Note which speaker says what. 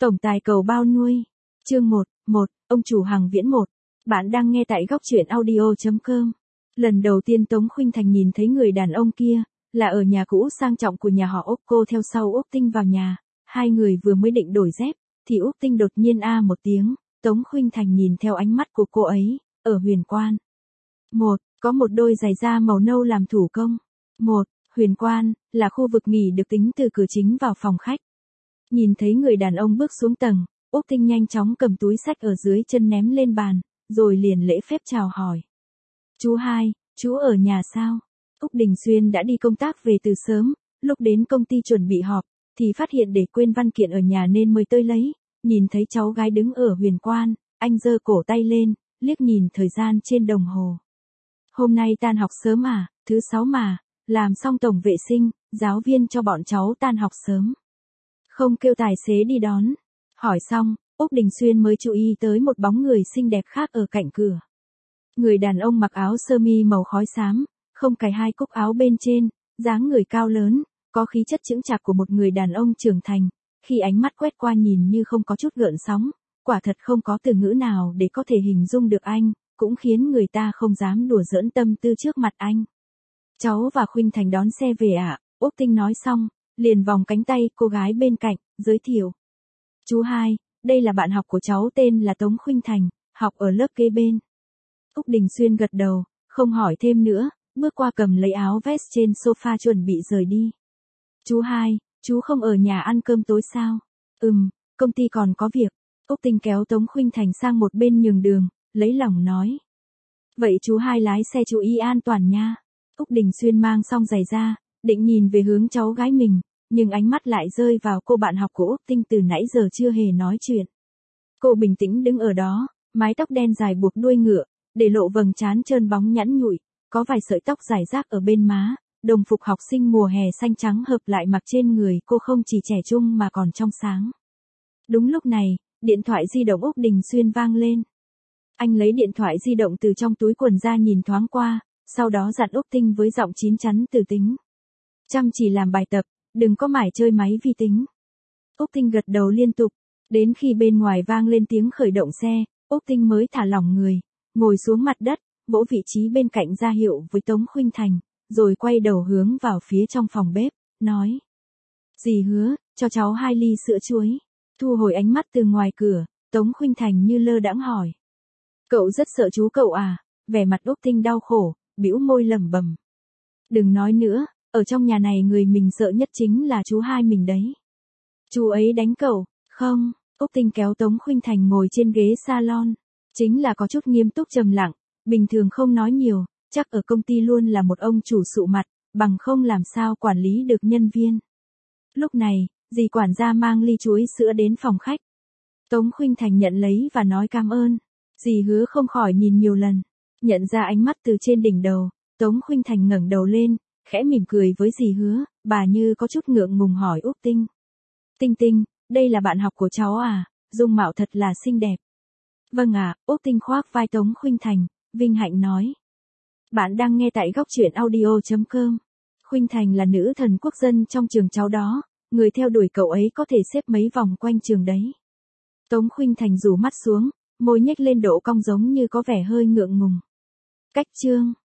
Speaker 1: Tổng tài cầu bao nuôi. Chương 1, ông chủ hàng viễn 1. Bạn đang nghe tại góc truyện audio.com. Lần đầu tiên Tống Khuynh Thành nhìn thấy người đàn ông kia, là ở nhà cũ sang trọng của nhà họ Úc. Cô theo sau Úc Tinh vào nhà, hai người vừa mới định đổi dép, thì Úc Tinh đột nhiên một tiếng, Tống Khuynh Thành nhìn theo ánh mắt của cô ấy, ở Huyền Quan. Có một đôi giày da màu nâu làm thủ công. Huyền Quan, là khu vực nghỉ được tính từ cửa chính vào phòng khách. Nhìn thấy người đàn ông bước xuống tầng, Úc Tinh nhanh chóng cầm túi xách ở dưới chân ném lên bàn, rồi liền lễ phép chào hỏi. Chú Hai, chú ở nhà sao? Úc Đình Xuyên đã đi công tác về từ sớm, lúc đến công ty chuẩn bị họp, thì phát hiện để quên văn kiện ở nhà nên mới tới lấy. Nhìn thấy cháu gái đứng ở Huyền Quan, anh giơ cổ tay lên, liếc nhìn thời gian trên đồng hồ. Hôm nay tan học sớm à, thứ 6 mà, làm xong tổng vệ sinh, giáo viên cho bọn cháu tan học sớm. Không kêu tài xế đi đón. Hỏi xong, Úc Đình Xuyên mới chú ý tới một bóng người xinh đẹp khác ở cạnh cửa. Người đàn ông mặc áo sơ mi màu khói xám, không cài hai cúc áo bên trên, dáng người cao lớn, có khí chất chững chạc của một người đàn ông trưởng thành. Khi ánh mắt quét qua nhìn như không có chút gợn sóng, quả thật không có từ ngữ nào để có thể hình dung được anh, cũng khiến người ta không dám đùa giỡn tâm tư trước mặt anh. Cháu và Khuynh Thành đón xe về ạ, Úc Tinh nói xong, liền vòng cánh tay cô gái bên cạnh, giới thiệu. Chú Hai, đây là bạn học của cháu tên là Tống Khuynh Thành, học ở lớp kế bên. Úc Đình Xuyên gật đầu, không hỏi thêm nữa, bước qua cầm lấy áo vest trên sofa chuẩn bị rời đi. Chú Hai, chú không ở nhà ăn cơm tối sao? Công ty còn có việc. Úc Tinh kéo Tống Khuynh Thành sang một bên nhường đường, lấy lòng nói. Vậy chú Hai lái xe chú ý an toàn nha. Úc Đình Xuyên mang xong giày ra, định nhìn về hướng cháu gái mình, nhưng ánh mắt lại rơi vào cô bạn học của Úc Tinh từ nãy giờ chưa hề nói chuyện. Cô bình tĩnh đứng ở đó, mái tóc đen dài buộc đuôi ngựa, để lộ vầng trán trơn bóng nhẵn nhụi, có vài sợi tóc rải rác ở bên má, đồng phục học sinh mùa hè xanh trắng hợp lại mặc trên người cô không chỉ trẻ trung mà còn trong sáng. Đúng lúc này, điện thoại di động Úc Đình Xuyên vang lên. Anh lấy điện thoại di động từ trong túi quần ra nhìn thoáng qua, sau đó dặn Úc Tinh với giọng chín chắn từ tính. Chăm chỉ làm bài tập, đừng có mải chơi máy vi tính. Úc Tinh gật đầu liên tục, đến khi bên ngoài vang lên tiếng khởi động xe, Úc Tinh mới thả lỏng người, ngồi xuống mặt đất, vỗ vị trí bên cạnh ra hiệu với Tống Khuynh Thành, rồi quay đầu hướng vào phía trong phòng bếp, nói. Dì Hứa, cho cháu 2 ly sữa chuối. Thu hồi ánh mắt từ ngoài cửa, Tống Khuynh Thành như lơ đãng hỏi. Cậu rất sợ chú cậu à? Vẻ mặt Úc Tinh đau khổ, bĩu môi lẩm bẩm. Đừng nói nữa, ở trong nhà này người mình sợ nhất chính là chú Hai mình đấy. Chú ấy đánh cậu? Không. Úc Tinh kéo Tống Khuynh Thành ngồi trên ghế salon. Chính là có chút nghiêm túc trầm lặng, bình thường không nói nhiều, chắc ở công ty luôn là một ông chủ sụ mặt, bằng không làm sao quản lý được nhân viên. Lúc này, dì quản gia mang ly chuối sữa đến phòng khách. Tống Khuynh Thành nhận lấy và nói cảm ơn. Dì Hứa không khỏi nhìn nhiều lần, nhận ra ánh mắt từ trên đỉnh đầu, Tống Khuynh Thành ngẩng đầu lên, khẽ mỉm cười với dì Hứa, bà như có chút ngượng ngùng hỏi Úc Tinh. Tinh, đây là bạn học của cháu à, dung mạo thật là xinh đẹp. Vâng ạ, Úc Tinh khoác vai Tống Khuynh Thành, vinh hạnh nói. Bạn đang nghe tại góc truyện audio.com. Khuynh Thành là nữ thần quốc dân trong trường cháu đó, người theo đuổi cậu ấy có thể xếp mấy vòng quanh trường đấy. Tống Khuynh Thành rủ mắt xuống, môi nhếch lên độ cong giống như có vẻ hơi ngượng ngùng. Cách chương.